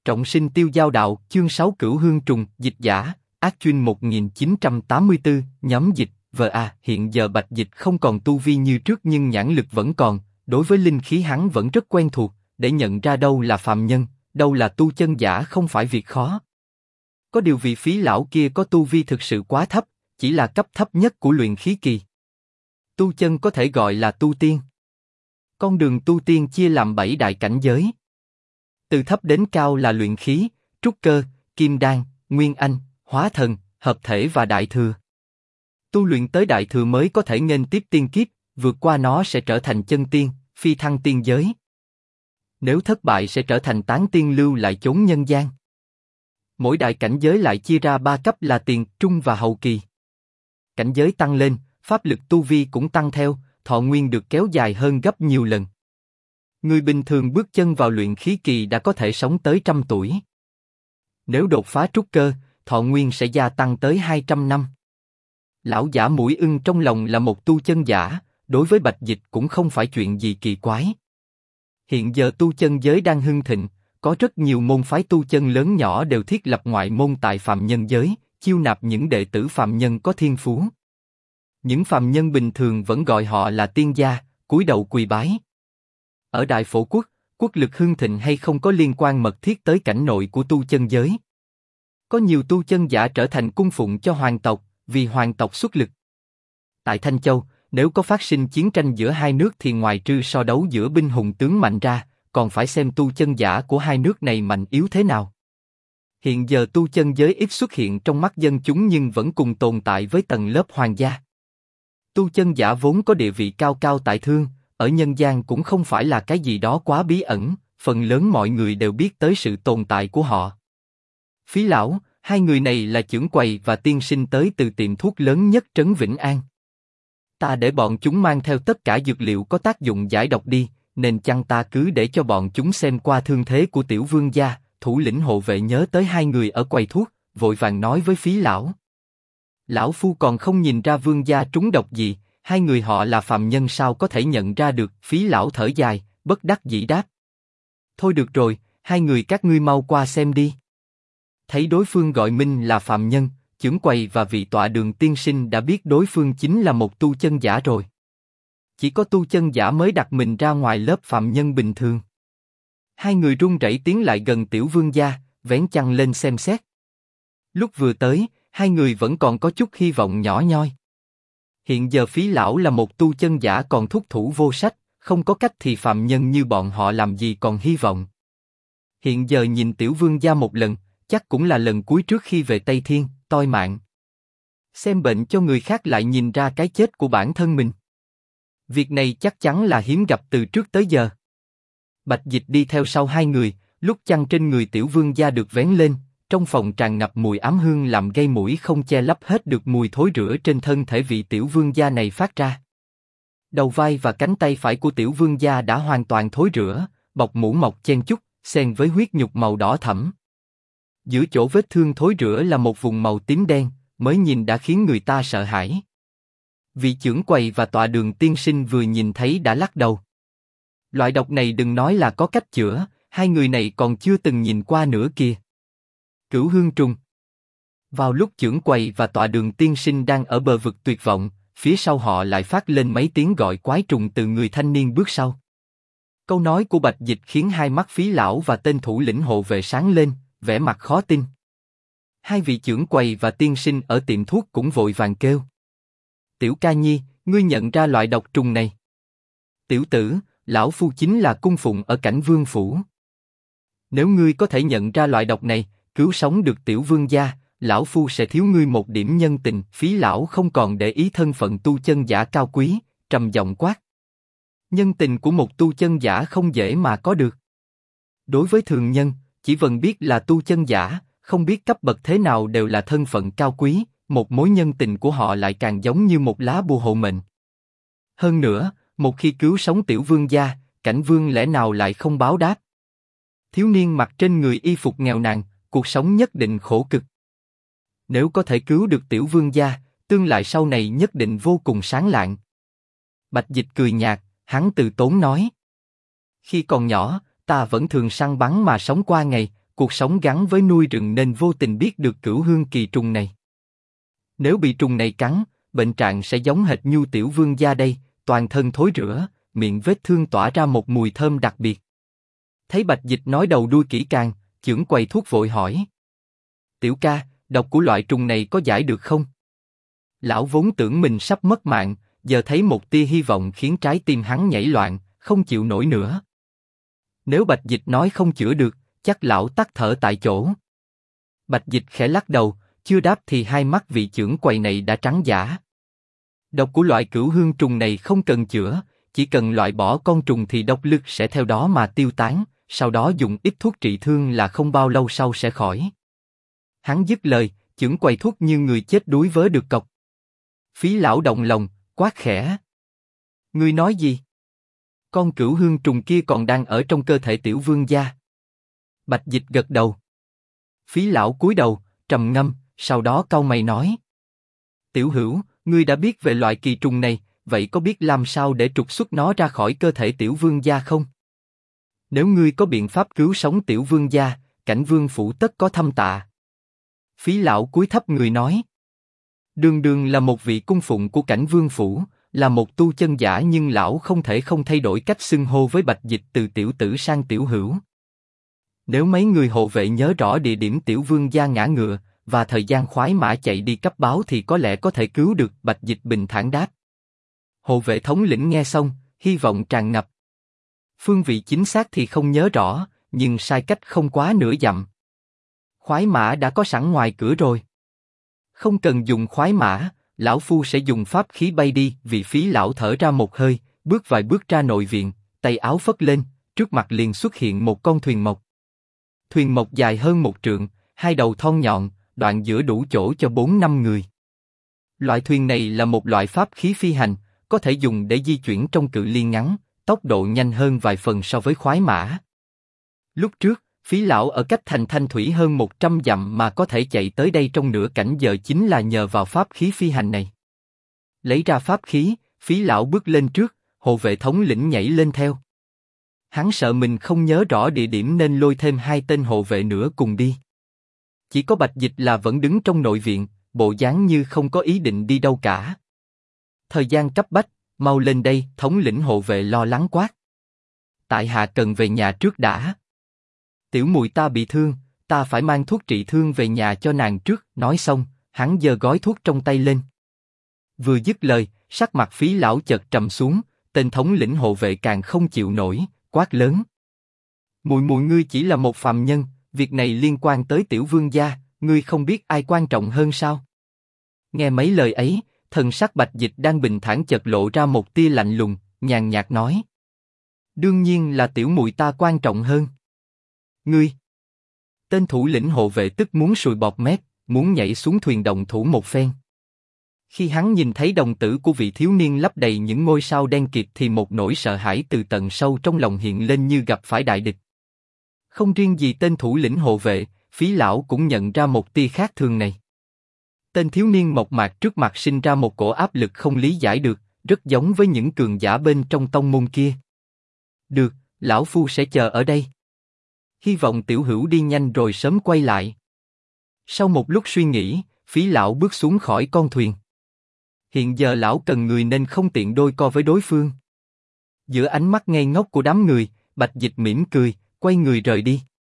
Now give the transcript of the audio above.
Trọng sinh tiêu giao đạo, chương 6 Cửu Hương Trùng, dịch giả, Ác Chuyên 1984, nhóm dịch, hiện giờ Bạch Dịch không còn tu vi như trước nhưng nhãn lực vẫn còn, đối với linh khí hắn vẫn rất quen thuộc, để nhận ra đâu là phàm nhân, đâu là tu chân giả không phải việc khó. Có điều vị Phí lão kia có tu vi thực sự quá thấp, chỉ là cấp thấp nhất của luyện khí kỳ. Tu chân có thể gọi là tu tiên. Con đường tu tiên chia làm 7 đại cảnh giới. Từ thấp đến cao là luyện khí, trúc cơ, kim đan, nguyên anh, hóa thần, hợp thể và đại thừa. Tu luyện tới đại thừa mới có thể nghênh tiếp tiên kiếp, vượt qua nó sẽ trở thành chân tiên, phi thăng tiên giới. Nếu thất bại sẽ trở thành tán tiên lưu lại chốn nhân gian. Mỗi đại cảnh giới lại chia ra 3 cấp là tiền, trung và hậu kỳ. Cảnh giới tăng lên, pháp lực tu vi cũng tăng theo, thọ nguyên được kéo dài hơn gấp nhiều lần. Người bình thường bước chân vào luyện khí kỳ đã có thể sống tới 100 tuổi. Nếu đột phá trúc cơ, thọ nguyên sẽ gia tăng tới 200 năm. Lão giả mũi ưng trong lòng là một tu chân giả, đối với Bạch Dịch cũng không phải chuyện gì kỳ quái. Hiện giờ tu chân giới đang hưng thịnh, có rất nhiều môn phái tu chân lớn nhỏ đều thiết lập ngoại môn tại phàm nhân giới, chiêu nạp những đệ tử phàm nhân có thiên phú. Những phàm nhân bình thường vẫn gọi họ là tiên gia, cúi đầu quỳ bái. Ở Đại Phổ Quốc, quốc lực hưng thịnh hay không có liên quan mật thiết tới cảnh nội của tu chân giới. Có nhiều tu chân giả trở thành cung phụng cho hoàng tộc, vì hoàng tộc xuất lực. Tại Thanh Châu, nếu có phát sinh chiến tranh giữa hai nước thì ngoài trừ so đấu giữa binh hùng tướng mạnh ra, còn phải xem tu chân giả của hai nước này mạnh yếu thế nào. Hiện giờ tu chân giới ít xuất hiện trong mắt dân chúng nhưng vẫn cùng tồn tại với tầng lớp hoàng gia. Tu chân giả vốn có địa vị cao cao tại thương, ở nhân gian cũng không phải là cái gì đó quá bí ẩn, phần lớn mọi người đều biết tới sự tồn tại của họ. Phí lão, hai người này là chưởng quầy và tiên sinh tới từ tiệm thuốc lớn nhất trấn Vĩnh An. Ta để bọn chúng mang theo tất cả dược liệu có tác dụng giải độc đi, nên chăng ta cứ để cho bọn chúng xem qua thương thế của tiểu vương gia. Thủ lĩnh hộ vệ nhớ tới hai người ở quầy thuốc, vội vàng nói với Phí lão. Lão phu còn không nhìn ra vương gia trúng độc gì, hai người họ là phàm nhân sao có thể nhận ra được. Phí lão thở dài, bất đắc dĩ đáp. Thôi được rồi, hai người các ngươi mau qua xem đi. Thấy đối phương gọi mình là phàm nhân, chưởng quầy và vị tọa đường tiên sinh đã biết đối phương chính là một tu chân giả rồi. Chỉ có tu chân giả mới đặt mình ra ngoài lớp phàm nhân bình thường. Hai người run rẩy tiến lại gần tiểu vương gia, vén chăn lên xem xét. Lúc vừa tới, hai người vẫn còn có chút hy vọng nhỏ nhoi. Hiện giờ Phí lão là một tu chân giả còn thúc thủ vô sách, không có cách thì phàm nhân như bọn họ làm gì còn hy vọng. Hiện giờ nhìn tiểu vương gia một lần, chắc cũng là lần cuối trước khi về Tây Thiên, toi mạng. Xem bệnh cho người khác lại nhìn ra cái chết của bản thân mình. Việc này chắc chắn là hiếm gặp từ trước tới giờ. Bạch Dịch đi theo sau hai người, lúc chăn trên người tiểu vương gia được vén lên, trong phòng tràn ngập mùi ám hương làm gây mũi không che lấp hết được mùi thối rữa trên thân thể vị tiểu vương gia này phát ra. Đầu vai và cánh tay phải của tiểu vương gia đã hoàn toàn thối rữa, bọc mũ mọc chen chúc, xen với huyết nhục màu đỏ thẫm. Giữa chỗ vết thương thối rữa là một vùng màu tím đen, mới nhìn đã khiến người ta sợ hãi. Vị chưởng quầy và tọa đường tiên sinh vừa nhìn thấy đã lắc đầu. Loại độc này đừng nói là có cách chữa, hai người này còn chưa từng nhìn qua nữa kìa. Cửu Hương Trùng. Vào lúc chưởng quầy và tọa đường tiên sinh đang ở bờ vực tuyệt vọng, phía sau họ lại phát lên mấy tiếng gọi quái trùng từ người thanh niên bước sau. Câu nói của Bạch Dịch khiến hai mắt Phí lão và tên thủ lĩnh hộ vệ sáng lên, vẻ mặt khó tin. Hai vị chưởng quầy và tiên sinh ở tiệm thuốc cũng vội vàng kêu. Tiểu ca nhi, ngươi nhận ra loại độc trùng này? Tiểu tử, lão phu chính là cung phụng ở cảnh vương phủ. Nếu ngươi có thể nhận ra loại độc này, cứu sống được tiểu vương gia, lão phu sẽ thiếu ngươi một điểm nhân tình. Phí lão không còn để ý thân phận tu chân giả cao quý, trầm giọng quát. Nhân tình của một tu chân giả không dễ mà có được. Đối với thường nhân, chỉ vần biết là tu chân giả, không biết cấp bậc thế nào đều là thân phận cao quý, một mối nhân tình của họ lại càng giống như một lá bùa hộ mệnh. Hơn nữa, một khi cứu sống tiểu vương gia, cảnh vương lẽ nào lại không báo đáp? Thiếu niên mặc trên người y phục nghèo nàn, cuộc sống nhất định khổ cực. Nếu có thể cứu được tiểu vương gia, tương lai sau này nhất định vô cùng sáng lạng. Bạch Dịch cười nhạt, hắn từ tốn nói. Khi còn nhỏ, ta vẫn thường săn bắn mà sống qua ngày, cuộc sống gắn với nuôi rừng nên vô tình biết được cửu hương kỳ trùng này. Nếu bị trùng này cắn, bệnh trạng sẽ giống hệt Nhu tiểu vương gia đây, toàn thân thối rữa, miệng vết thương tỏa ra một mùi thơm đặc biệt. Thấy Bạch Dịch nói đầu đuôi kỹ càng, chưởng quầy thuốc vội hỏi: Tiểu ca, độc của loại trùng này có giải được không? Lão vốn tưởng mình sắp mất mạng, giờ thấy một tia hy vọng khiến trái tim hắn nhảy loạn, không chịu nổi nữa. Nếu Bạch Dịch nói không chữa được, chắc lão tắt thở tại chỗ. Bạch Dịch khẽ lắc đầu, chưa đáp thì hai mắt vị chưởng quầy này đã trắng dã. Độc của loại cửu hương trùng này không cần chữa, chỉ cần loại bỏ con trùng thì độc lực sẽ theo đó mà tiêu tán, sau đó dùng ít thuốc trị thương là không bao lâu sau sẽ khỏi. Hắn dứt lời, chưởng quầy thuốc như người chết đuối vớ được cọc. Phí lão động lòng, quát khẽ: Ngươi nói gì? Con cửu hương trùng kia còn đang ở trong cơ thể tiểu vương gia. Bạch Dịch gật đầu. Phí lão cúi đầu, trầm ngâm, sau đó cau mày nói: Tiểu hữu, ngươi đã biết về loại kỳ trùng này, vậy có biết làm sao để trục xuất nó ra khỏi cơ thể tiểu vương gia không? Nếu ngươi có biện pháp cứu sống tiểu vương gia, Cảnh vương phủ tất có thâm tạ. Phí lão cúi thấp người nói: Đường đường là một vị cung phụng của Cảnh vương phủ, là một tu chân giả, nhưng lão không thể không thay đổi cách xưng hô với Bạch Dịch từ tiểu tử sang tiểu hữu. Nếu mấy người hộ vệ nhớ rõ địa điểm tiểu vương gia ngã ngựa và thời gian khoái mã chạy đi cấp báo thì có lẽ có thể cứu được. Bạch Dịch bình thản đáp. Hộ vệ thống lĩnh nghe xong, hy vọng tràn ngập. Phương vị chính xác thì không nhớ rõ, nhưng sai cách không quá nửa dặm. Khoái mã đã có sẵn ngoài cửa rồi. Không cần dùng khoái mã, lão phu sẽ dùng pháp khí bay đi. Vị Phí lão thở ra một hơi, bước vài bước ra nội viện, tay áo phất lên, trước mặt liền xuất hiện một con thuyền mộc. Thuyền mộc dài hơn 1 trượng, hai đầu thon nhọn, đoạn giữa đủ chỗ cho 4-5 người. Loại thuyền này là một loại pháp khí phi hành, có thể dùng để di chuyển trong cự ly ngắn, tốc độ nhanh hơn vài phần so với khoái mã. Lúc trước, Phí lão ở cách thành Thanh Thủy hơn 100 dặm mà có thể chạy tới đây trong nửa canh giờ chính là nhờ vào pháp khí phi hành này. Lấy ra pháp khí, Phí lão bước lên trước, hộ vệ thống lĩnh nhảy lên theo. Hắn sợ mình không nhớ rõ địa điểm nên lôi thêm 2 tên hộ vệ nữa cùng đi. Chỉ có Bạch Dịch là vẫn đứng trong nội viện, bộ dáng như không có ý định đi đâu cả. Thời gian cấp bách, mau lên đây, thống lĩnh hộ vệ lo lắng quát. Tại hạ cần về nhà trước đã. Tiểu muội ta bị thương, ta phải mang thuốc trị thương về nhà cho nàng trước. Nói xong, hắn giơ gói thuốc trong tay lên. Vừa dứt lời, sắc mặt Phí lão chợt trầm xuống, tên thống lĩnh hộ vệ càng không chịu nổi, quát lớn. Muội muội ngươi chỉ là một phàm nhân, việc này liên quan tới tiểu vương gia, ngươi không biết ai quan trọng hơn sao? Nghe mấy lời ấy, thần sắc Bạch Dịch đang bình thản chợt lộ ra một tia lạnh lùng, nhàn nhạt nói. Đương nhiên là tiểu muội ta quan trọng hơn. Ngươi! Tên thủ lĩnh hộ vệ tức muốn sùi bọt mép, muốn nhảy xuống thuyền động thủ một phen. Khi hắn nhìn thấy đồng tử của vị thiếu niên lấp đầy những ngôi sao đen kịt thì một nỗi sợ hãi từ tận sâu trong lòng hiện lên như gặp phải đại địch. Không riêng gì tên thủ lĩnh hộ vệ, Phí lão cũng nhận ra một tia khác thường này. Tên thiếu niên mộc mạc trước mặt sinh ra một cổ áp lực không lý giải được, rất giống với những cường giả bên trong tông môn kia. Được, lão phu sẽ chờ ở đây. Hy vọng tiểu hữu đi nhanh rồi sớm quay lại. Sau một lúc suy nghĩ, Phí lão bước xuống khỏi con thuyền. Hiện giờ lão cần người nên không tiện đôi co với đối phương. Giữa ánh mắt ngây ngốc của đám người, Bạch Dịch mỉm cười, quay người rời đi.